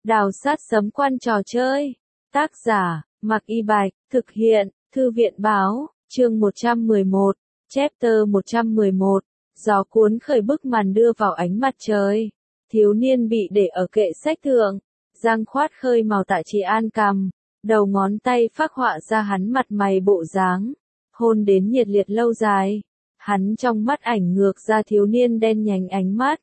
Đào sát sấm quan trò chơi. Tác giả, Mạc Y Bạch, thực hiện, Thư viện Báo, chương 111, chapter 111, gió cuốn khởi bức màn đưa vào ánh mặt trời. Thiếu niên bị để ở kệ sách thượng, Giang Khoát khơi màu Tạ Trì An cằm, đầu ngón tay phác họa ra hắn mặt mày bộ dáng, hôn đến nhiệt liệt lâu dài. Hắn trong mắt ảnh ngược ra thiếu niên đen nhánh ánh mắt.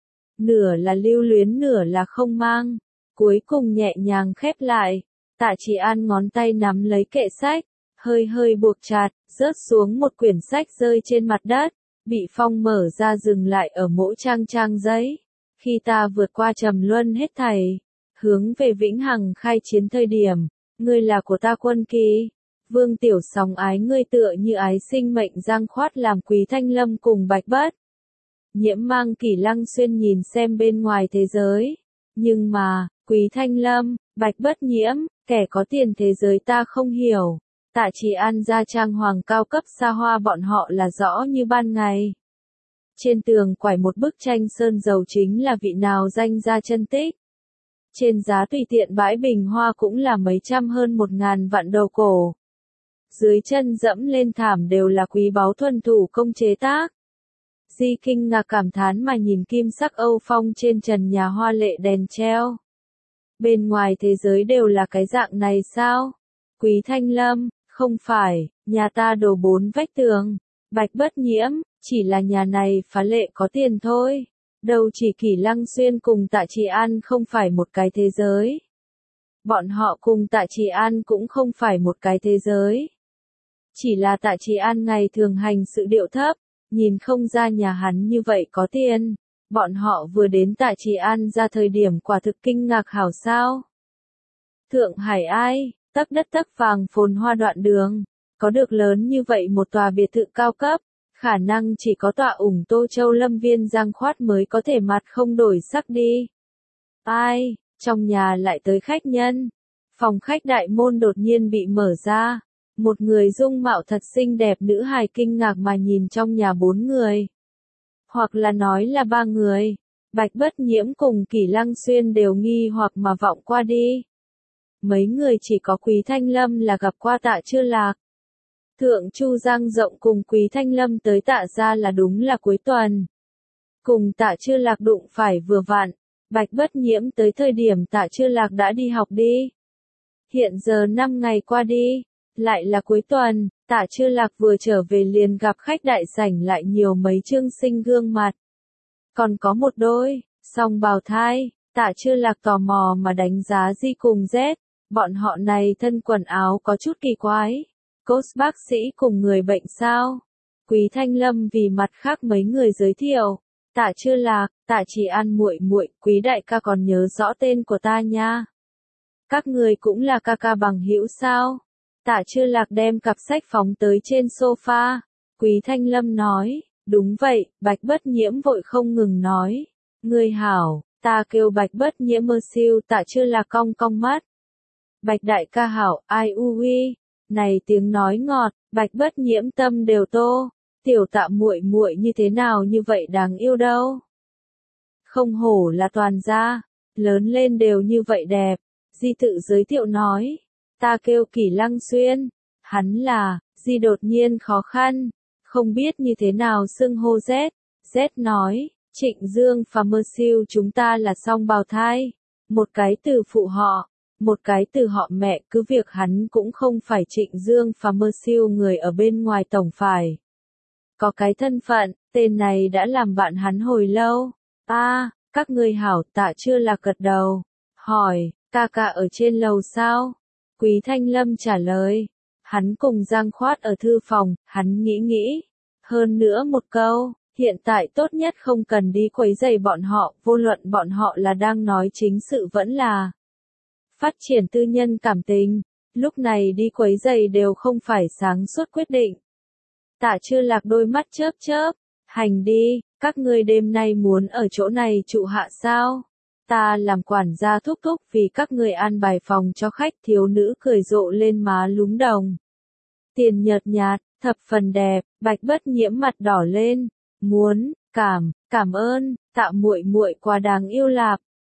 Nửa là lưu luyến nửa là không mang. Cuối cùng nhẹ nhàng khép lại. Tạ Trì An ngón tay nắm lấy kệ sách, hơi hơi buộc chặt, rớt xuống một quyển sách rơi trên mặt đất, bị phong mở ra dừng lại ở mỗi trang giấy. Khi ta vượt qua trầm luân hết thảy, hướng về vĩnh hằng khai chiến thời điểm, ngươi là của ta quân kỳ. Vương Tiểu Sóng ái ngươi tựa như ái sinh mệnh. Giang Khoát làm Quý Thanh Lâm cùng Bạch Bất Nhiễm mang Kỷ Lăng Xuyên nhìn xem bên ngoài thế giới. Nhưng mà, Quý Thanh Lâm, Bạch Bất Nhiễm, kẻ có tiền thế giới ta không hiểu. Tạ Trì An gia trang hoàng cao cấp xa hoa bọn họ là rõ như ban ngày. Trên tường quải một bức tranh sơn dầu chính là vị nào danh gia chân tích. Trên giá tùy tiện bãi bình hoa cũng là mấy trăm hơn 1.000 vạn đầu cổ. Dưới chân dẫm lên thảm đều là quý báu thuần thủ công chế tác. Di kinh ngạc cảm thán mà nhìn kim sắc Âu phong trên trần nhà hoa lệ đèn treo. Bên ngoài thế giới đều là cái dạng này sao? Quý Thanh Lâm, không phải, nhà ta đổ 4 vách tường. Bạch Bất Nhiễm, chỉ là nhà này phá lệ có tiền thôi. Đâu chỉ Kỷ Lăng Xuyên cùng Tạ Trì An không phải một cái thế giới. Bọn họ cùng Tạ Trì An cũng không phải một cái thế giới. Chỉ là Tạ Trì An ngày thường hành sự điệu thấp, nhìn không ra nhà hắn như vậy có tiền. Bọn họ vừa đến Tạ Trì An ra thời điểm quả thực kinh ngạc hảo sao. Thượng Hải ai, tấc đất tấc vàng phồn hoa đoạn đường, có được lớn như vậy một tòa biệt thự cao cấp, khả năng chỉ có tọa ủng Tô Châu Lâm Viên Giang Khoát mới có thể mặt không đổi sắc đi. Ai, trong nhà lại tới khách nhân. Phòng khách đại môn đột nhiên bị mở ra. Một người dung mạo thật xinh đẹp nữ hài kinh ngạc mà nhìn trong nhà 4 người. Hoặc là nói là 3 người. Bạch Bất Nhiễm cùng Kỷ Lăng Xuyên đều nghi hoặc mà vọng qua đi. Mấy người chỉ có Quý Thanh Lâm là gặp qua Tạ Chưa Lạc. Thượng Chu Giang Rộng cùng Quý Thanh Lâm tới Tạ gia là đúng là cuối tuần. Cùng Tạ Chưa Lạc đụng phải vừa vặn. Bạch Bất Nhiễm tới thời điểm Tạ Chưa Lạc đã đi học đi. Hiện giờ 5 ngày qua đi. Lại là cuối tuần, Tạ Chưa Lạc vừa trở về liền gặp khách đại sảnh lại nhiều mấy trương sinh gương mặt. Còn có một đôi, song bào thai. Tạ Chưa Lạc tò mò mà đánh giá Di cùng Z. Bọn họ này thân quần áo có chút kỳ quái. Coach bác sĩ cùng người bệnh sao? Quý Thanh Lâm vì mặt khác mấy người giới thiệu. Tạ Chưa Lạc, Tạ Trì An muội muội, Quý đại ca còn nhớ rõ tên của ta nha. Các người cũng là ca ca bằng hữu sao? Tạ Chưa Lạc đem cặp sách phóng tới trên sofa. Quý Thanh Lâm nói, đúng vậy. Bạch Bất Nhiễm vội không ngừng nói. Ngươi hảo, ta kêu Bạch Bất Nhiễm mơ siêu. Tạ Chưa Lạc cong cong mắt. Bạch đại ca hảo, ai ui. Này tiếng nói ngọt, Bạch Bất Nhiễm tâm đều tô. Tiểu Tạ muội muội như thế nào như vậy đáng yêu đâu. Không hổ là toàn gia, lớn lên đều như vậy đẹp. Di tự giới thiệu nói. Ta kêu Kỷ Lăng Xuyên. Hắn là, Di đột nhiên khó khăn. Không biết như thế nào xưng hô Z. Z nói, Trịnh Dương và Mơ Siêu chúng ta là song bào thai. Một cái từ phụ họ, một cái từ họ mẹ. Cứ việc hắn cũng không phải Trịnh Dương và Mơ Siêu người ở bên ngoài tổng phải. Có cái thân phận, tên này đã làm bạn hắn hồi lâu. Các ngươi hảo. Tạ Chưa Lạc gật đầu. Hỏi, ca ca ở trên lầu sao? Quý Thanh Lâm trả lời. Hắn cùng Giang Khoát ở thư phòng. Hắn nghĩ. Hơn nữa một câu, hiện tại tốt nhất không cần đi quấy rầy bọn họ. Vô luận bọn họ là đang nói chính sự vẫn là phát triển tư nhân cảm tình. Lúc này đi quấy rầy đều không phải sáng suốt quyết định. Tạ Chưa Lạc đôi mắt chớp. Hành đi, các ngươi đêm nay muốn ở chỗ này trụ hạ sao? Ta làm quản gia thúc vì các người an bài phòng cho khách. Thiếu nữ cười rộ lên má lúm đồng. Tiền nhợt nhạt, thập phần đẹp. Bạch Bất Nhiễm mặt đỏ lên. Muốn, cảm ơn, Tạ muội muội quá đáng yêu lạp.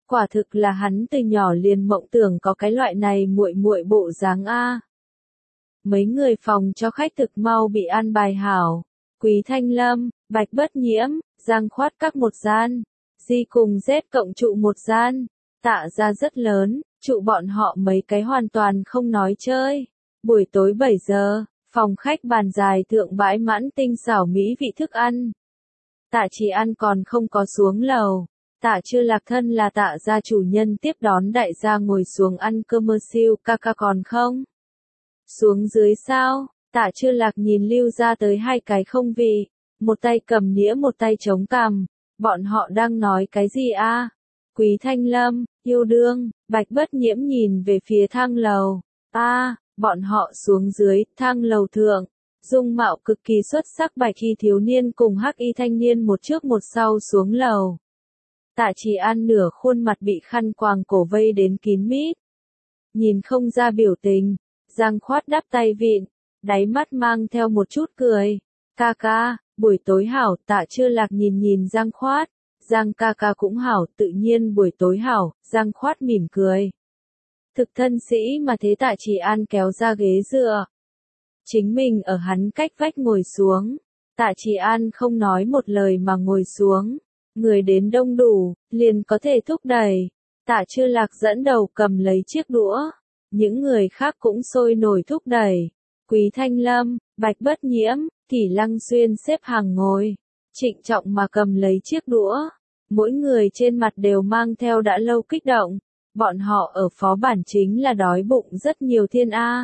Quả thực là hắn từ nhỏ liền mộng tưởng có cái loại này muội muội bộ dáng a. Mấy người phòng cho khách thực mau bị an bài hảo. Quý Thanh Lâm, Bạch Bất Nhiễm, Giang Khoát các một gian, Di cùng Z cộng trụ một gian. Tạ ra rất lớn, trụ bọn họ mấy cái hoàn toàn không nói chơi. Buổi tối 7 giờ, phòng khách bàn dài thượng bãi mãn tinh xảo mỹ vị thức ăn. Tạ Chỉ An còn không có xuống lầu. Tạ Chưa Lạc thân là Tạ gia chủ nhân tiếp đón đại gia ngồi xuống ăn cơm mơ siêu ca ca còn không? Xuống dưới sao? Tạ Chưa Lạc nhìn Lưu ra tới hai cái không vị, một tay cầm nĩa một tay chống cằm, bọn họ đang nói cái gì a? Quý Thanh Lâm, yêu đương, Bạch Bất Nhiễm nhìn về phía thang lầu, bọn họ xuống dưới, thang lầu thượng, dung mạo cực kỳ xuất sắc bạch y thiếu niên cùng hắc y thanh niên một trước một sau xuống lầu. Tạ Chỉ An nửa khuôn mặt bị khăn quàng cổ vây đến kín mít. Nhìn không ra biểu tình, Giang Khoát đắp tay vịn, đáy mắt mang theo một chút cười. Ca ca, buổi tối hảo. Tạ Chưa Lạc nhìn nhìn Giang Khoát. Giang ca ca cũng hảo, tự nhiên buổi tối hảo. Giang Khoát mỉm cười. Thực thân sĩ mà thế. Tạ Chỉ An kéo ra ghế dựa. Chính mình ở hắn cách vách ngồi xuống. Tạ Chỉ An không nói một lời mà ngồi xuống. Người đến đông đủ, liền có thể thúc đẩy. Tạ Chưa Lạc dẫn đầu cầm lấy chiếc đũa. Những người khác cũng sôi nổi thúc đẩy. Quý Thanh Lâm, Bạch Bất Nhiễm, Kỷ Lăng Xuyên xếp hàng ngồi. Trịnh trọng mà cầm lấy chiếc đũa. Mỗi người trên mặt đều mang theo đã lâu kích động. Bọn họ ở phó bản chính là đói bụng rất nhiều thiên A.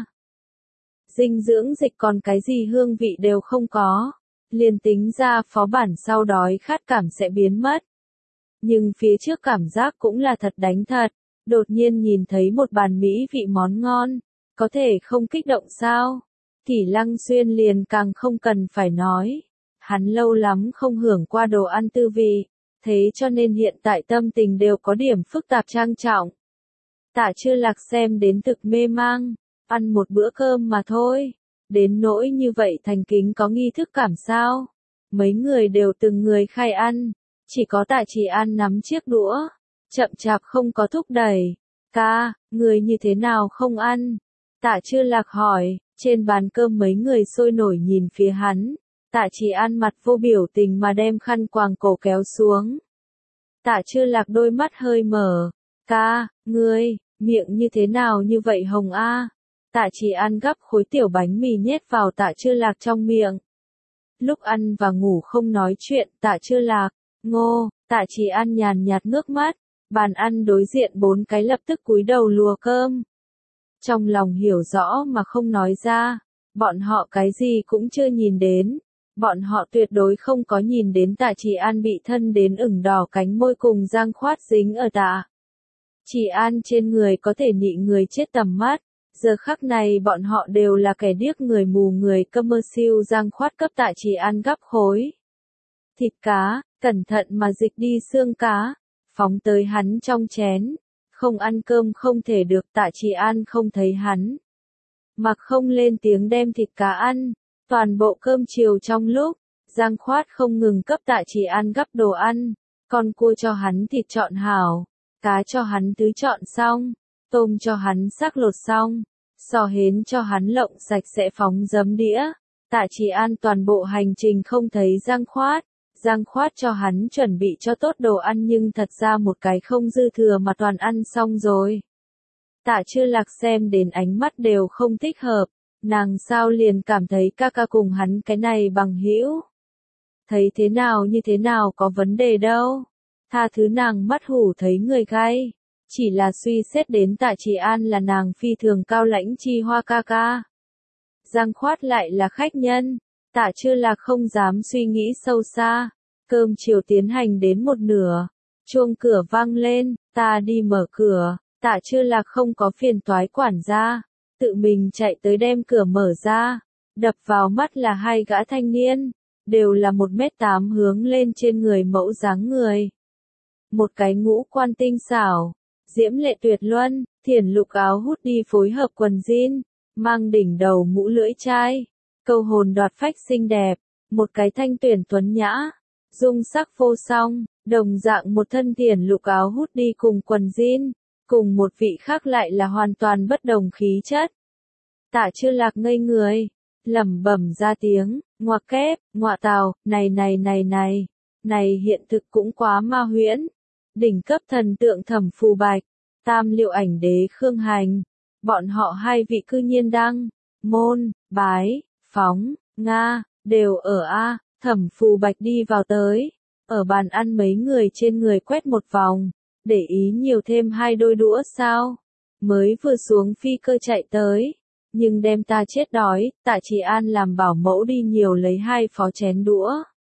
Dinh dưỡng dịch còn cái gì hương vị đều không có. Liền tính ra phó bản sau đói khát cảm sẽ biến mất. Nhưng phía trước cảm giác cũng là thật đánh thật. Đột nhiên nhìn thấy một bàn mỹ vị món ngon. Có thể không kích động sao? Kỷ Lăng Xuyên liền càng không cần phải nói. Hắn lâu lắm không hưởng qua đồ ăn tư vị. Thế cho nên hiện tại tâm tình đều có điểm phức tạp trang trọng. Tạ Chưa Lạc xem đến thực mê mang. Ăn một bữa cơm mà thôi. Đến nỗi như vậy thành kính có nghi thức cảm sao? Mấy người đều từng người khai ăn. Chỉ có Tạ Chỉ An nắm chiếc đũa. Chậm chạp không có thúc đẩy. Ca, người như thế nào không ăn? Tạ Chưa Lạc hỏi. Trên bàn cơm mấy người sôi nổi nhìn phía hắn. Tạ Chỉ An mặt vô biểu tình mà đem khăn quàng cổ kéo xuống. Tạ Chưa Lạc đôi mắt hơi mở. Ca, ngươi, miệng như thế nào như vậy hồng a? Tạ Chỉ An gắp khối tiểu bánh mì nhét vào Tạ Chưa Lạc trong miệng. Lúc ăn và ngủ không nói chuyện. Tạ Chưa Lạc, ngô. Tạ Chỉ An nhàn nhạt ngước mắt. Bàn ăn đối diện 4 cái lập tức cúi đầu lùa cơm. Trong lòng hiểu rõ mà không nói ra. Bọn họ cái gì cũng chưa nhìn đến. Bọn họ tuyệt đối không có nhìn đến Tạ Chỉ An bị thân đến ửng đỏ cánh môi cùng Giang Khoát dính ở Tạ Chỉ An trên người có thể nị người chết tầm mắt. Giờ khắc này bọn họ đều là kẻ điếc người mù người câm mơ siêu. Giang Khoát cấp Tạ Chỉ An gắp khối thịt cá, cẩn thận mà dịch đi xương cá, phóng tới hắn trong chén. Không ăn cơm không thể được. Tạ Chỉ An không thấy hắn. Mặc không lên tiếng đem thịt cá ăn. Toàn bộ cơm chiều trong lúc, Giang Khoát không ngừng cấp Tạ Chỉ An gắp đồ ăn. Con cua cho hắn thịt chọn hảo. Cá cho hắn tứ chọn xong. Tôm cho hắn xác lột xong. Sò hến cho hắn lộng sạch sẽ phóng giấm đĩa. Tạ Chỉ An toàn bộ hành trình không thấy Giang Khoát. Giang Khoát cho hắn chuẩn bị cho tốt đồ ăn nhưng thật ra một cái không dư thừa mà toàn ăn xong rồi. Tạ Chưa Lạc xem đến ánh mắt đều không thích hợp. Nàng sao liền cảm thấy ca ca cùng hắn cái này bằng hữu. Thấy thế nào như thế nào có vấn đề đâu. Tha thứ nàng mắt hủ thấy người gay. Chỉ là suy xét đến Tạ Chỉ An là nàng phi thường cao lãnh chi hoa ca ca. Giang Khoát lại là khách nhân. Tạ Chưa Lạc không dám suy nghĩ sâu xa. Cơm chiều tiến hành đến một nửa. Chuông cửa vang lên, ta đi mở cửa. Tạ Chưa Lạc không có phiền toái quản gia. Tự mình chạy tới đem cửa mở ra. Đập vào mắt là hai gã thanh niên. Đều là 1m8 hướng lên trên người mẫu dáng người. Một cái ngũ quan tinh xảo. Diễm lệ tuyệt luân, thiển lục áo hút đi phối hợp quần jean. Mang đỉnh đầu mũ lưỡi chai. Câu hồn đoạt phách xinh đẹp. Một cái thanh tuyển tuấn nhã. dung sắc vô song, đồng dạng một thân tiền lục áo hút đi cùng quần jean, cùng một vị khác lại là hoàn toàn bất đồng khí chất. Tạ Chưa Lạc ngây người, lẩm bẩm ra tiếng, ngoặc kép, ngọa tào, này hiện thực cũng quá ma huyễn. Đỉnh cấp thần tượng Thẩm Phù Bạch, Tam Liệu Ảnh Đế Khương Hành, bọn họ hai vị cư nhiên đăng, môn, bái, phóng, Nga, đều ở A. Thẩm Phù Bạch đi vào tới, ở bàn ăn mấy người trên người quét một vòng, để ý nhiều thêm 2 đôi đũa sao, mới vừa xuống phi cơ chạy tới, nhưng đem ta chết đói, Tạ Trì An làm bảo mẫu đi nhiều lấy 2 phó chén đũa.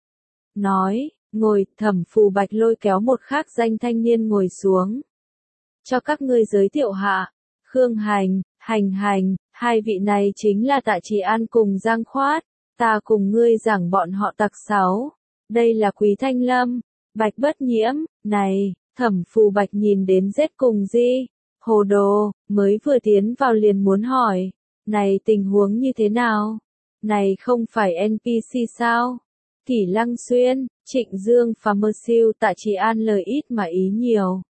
Nói, ngồi, Thẩm Phù Bạch lôi kéo một khác danh thanh niên ngồi xuống. Cho các ngươi giới thiệu hạ, Khương Hành, Hành, hai vị này chính là Tạ Trì An cùng Giang Khoát. Ta cùng ngươi giảng bọn họ tặc sáu. Đây là Quý Thanh Lâm, Bạch Bất Nhiễm, này, Thẩm Phù Bạch nhìn đến Z cùng Di, hồ đồ, mới vừa tiến vào liền muốn hỏi, này tình huống như thế nào? Này không phải NPC sao? Kỷ Lăng Xuyên, Trịnh Dương và Mơ Siêu Tạ Trì An lời ít mà ý nhiều.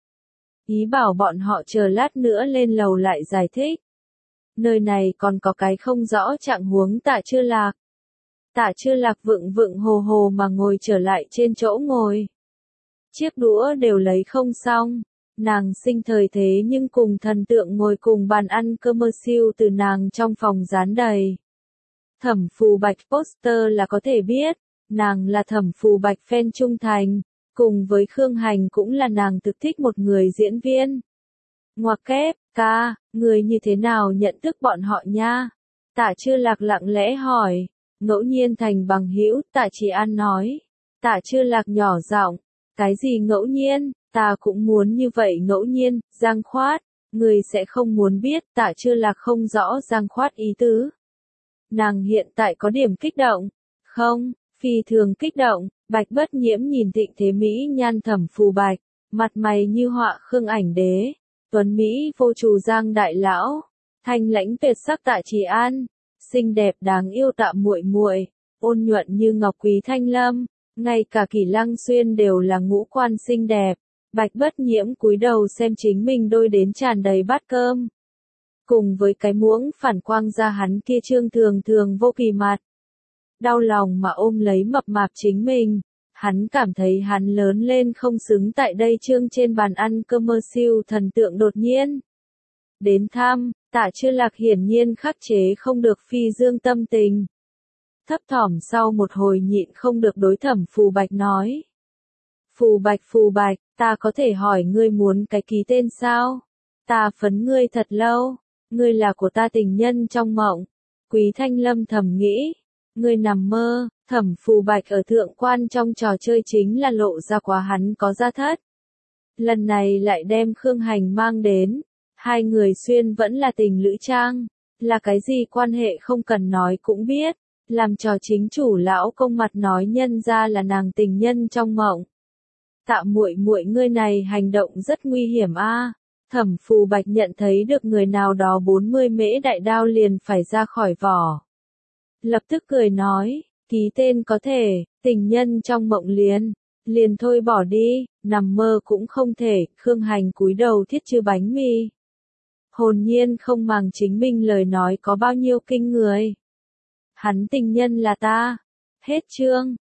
Ý bảo bọn họ chờ lát nữa lên lầu lại giải thích. Nơi này còn có cái không rõ trạng huống Tạ Chưa Lạc. Tạ Chưa Lạc vựng hồ hồ mà ngồi trở lại trên chỗ ngồi. Chiếc đũa đều lấy không xong. Nàng sinh thời thế nhưng cùng thần tượng ngồi cùng bàn ăn cơm siêu từ nàng trong phòng dán đầy. Thẩm Phù Bạch poster là có thể biết, nàng là Thẩm Phù Bạch fan trung thành, cùng với Khương Hành cũng là nàng thực thích một người diễn viên. Ngoặc kép, ca, người như thế nào nhận thức bọn họ nha? Tạ Chưa Lạc lặng lẽ hỏi. Ngẫu nhiên thành bằng hữu, Tạ Trì An nói. Tạ Chưa Lạc nhỏ giọng, cái gì ngẫu nhiên, ta cũng muốn như vậy ngẫu nhiên, Giang Khoát, người sẽ không muốn biết, Tạ Chưa Lạc không rõ Giang Khoát ý tứ. Nàng hiện tại có điểm kích động, không, phi thường kích động, Bạch Bất Nhiễm nhìn Thịnh Thế Mỹ nhan Thẩm Phù Bạch, mặt mày như họa Khương Ảnh Đế, tuấn Mỹ vô trù Giang Đại Lão, thanh lãnh tuyệt sắc Tạ Trì An. Xinh đẹp đáng yêu Tạ Muội Muội, ôn nhuận như ngọc Quý Thanh Lâm, ngay cả Kỷ Lăng Xuyên đều là ngũ quan xinh đẹp. Bạch Bất Nhiễm cúi đầu xem chính mình đôi đến tràn đầy bát cơm. Cùng với cái muỗng phản quang ra hắn kia trương thường vô kỳ mặt. Đau lòng mà ôm lấy mập mạp chính mình, hắn cảm thấy hắn lớn lên không xứng tại đây trương trên bàn ăn commercial thần tượng đột nhiên. Đến thăm, Tạ Chưa Lạc hiển nhiên khắc chế không được phi dương tâm tình. Thấp thỏm sau một hồi nhịn không được đối Thẩm Phù Bạch nói. Phù Bạch, ta có thể hỏi ngươi muốn cái ký tên sao? Ta phấn ngươi thật lâu, ngươi là của ta tình nhân trong mộng. Quý Thanh Lâm thầm nghĩ, ngươi nằm mơ, Thẩm Phù Bạch ở thượng quan trong trò chơi chính là lộ ra quá hắn có gia thất. Lần này lại đem Khương Hành mang đến. Hai người xuyên vẫn là tình lữ trang, là cái gì quan hệ không cần nói cũng biết, làm trò chính chủ lão công mặt nói nhân ra là nàng tình nhân trong mộng. Tạ Muội Muội ngươi này hành động rất nguy hiểm a. Thẩm Phù Bạch nhận thấy được người nào đó 40 mễ đại đao liền phải ra khỏi vỏ. Lập tức cười nói, ký tên có thể, tình nhân trong mộng liền thôi bỏ đi, nằm mơ cũng không thể, Khương Hành cúi đầu thiết chư bánh mì. Hồn nhiên không màng chính mình lời nói có bao nhiêu kinh người. Hắn tình nhân là ta. Hết chương.